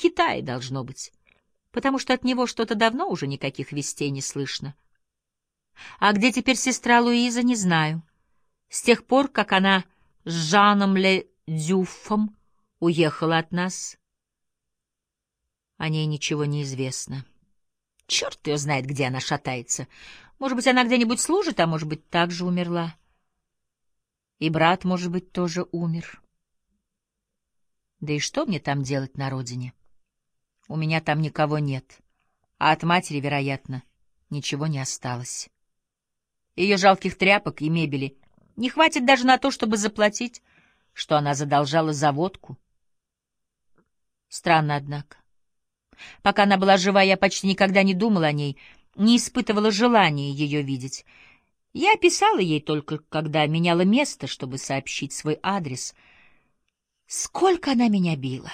Китае, должно быть, потому что от него что-то давно уже никаких вестей не слышно. А где теперь сестра Луиза, не знаю. С тех пор, как она с Жаном Ле Дюффом уехала от нас, о ней ничего не известно. Черт ее знает, где она шатается. Может быть, она где-нибудь служит, а может быть, также умерла. И брат, может быть, тоже умер. Да и что мне там делать на родине? У меня там никого нет, а от матери, вероятно, ничего не осталось. Ее жалких тряпок и мебели не хватит даже на то, чтобы заплатить, что она задолжала за водку. Странно, однако. Пока она была жива, я почти никогда не думала о ней, не испытывала желания ее видеть. Я писала ей только, когда меняла место, чтобы сообщить свой адрес. Сколько она меня била!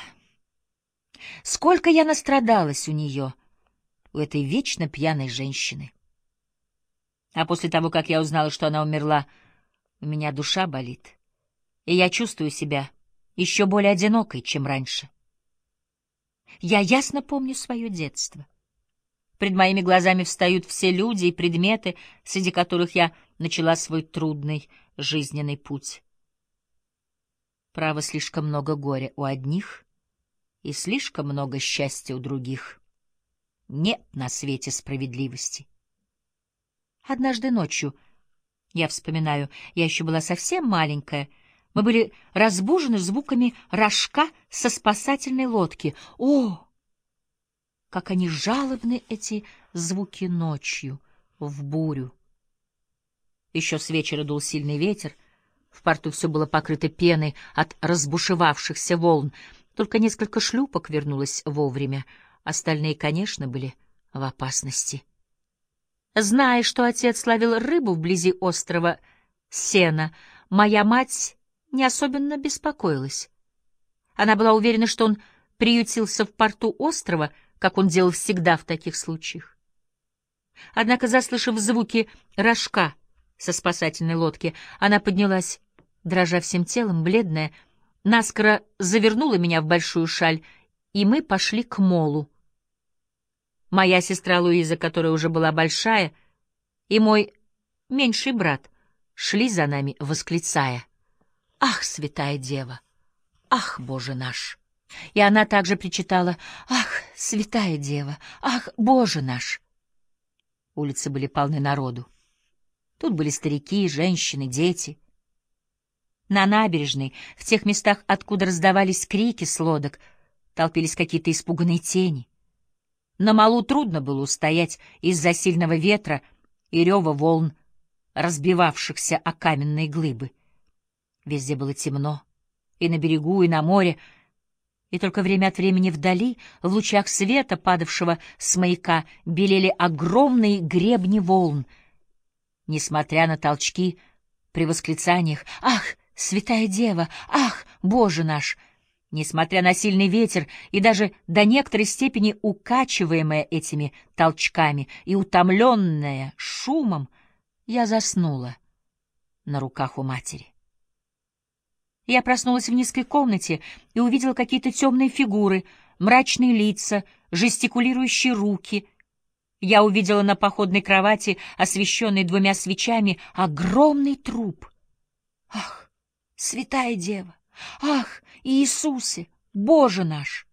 Сколько я настрадалась у нее, у этой вечно пьяной женщины! А после того, как я узнала, что она умерла, у меня душа болит, и я чувствую себя еще более одинокой, чем раньше. Я ясно помню свое детство. Пред моими глазами встают все люди и предметы, среди которых я начала свой трудный жизненный путь. Право, слишком много горя у одних и слишком много счастья у других. Нет на свете справедливости. Однажды ночью, я вспоминаю, я еще была совсем маленькая, мы были разбужены звуками рожка со спасательной лодки. О! Как они жалобны, эти звуки, ночью, в бурю. Еще с вечера дул сильный ветер, в порту все было покрыто пеной от разбушевавшихся волн, только несколько шлюпок вернулось вовремя, остальные, конечно, были в опасности. Зная, что отец ловил рыбу вблизи острова Сена, моя мать не особенно беспокоилась. Она была уверена, что он приютился в порту острова, как он делал всегда в таких случаях. Однако, заслышав звуки рожка со спасательной лодки, она поднялась, дрожа всем телом, бледная, наскоро завернула меня в большую шаль, и мы пошли к молу. Моя сестра Луиза, которая уже была большая, и мой меньший брат шли за нами, восклицая: «Ах, святая дева! Ах, Боже наш!» И она также причитала: «Ах, святая дева! Ах, Боже наш!» Улицы были полны народу. Тут были старики, женщины, дети. На набережной, в тех местах, откуда раздавались крики с лодок, толпились какие-то испуганные тени. На малу трудно было устоять из-за сильного ветра и рева волн, разбивавшихся о каменные глыбы. Везде было темно, и на берегу, и на море, и только время от времени вдали, в лучах света, падавшего с маяка, белели огромные гребни волн. Несмотря на толчки, при восклицаниях «Ах, святая дева! Ах, Боже наш!», несмотря на сильный ветер и даже до некоторой степени укачиваемая этими толчками и утомленная шумом, я заснула на руках у матери. Я проснулась в низкой комнате и увидела какие-то темные фигуры, мрачные лица, жестикулирующие руки. Я увидела на походной кровати, освещенной 2 свечами, огромный труп. Ах, святая дева! Ах, Иисусе, Боже наш!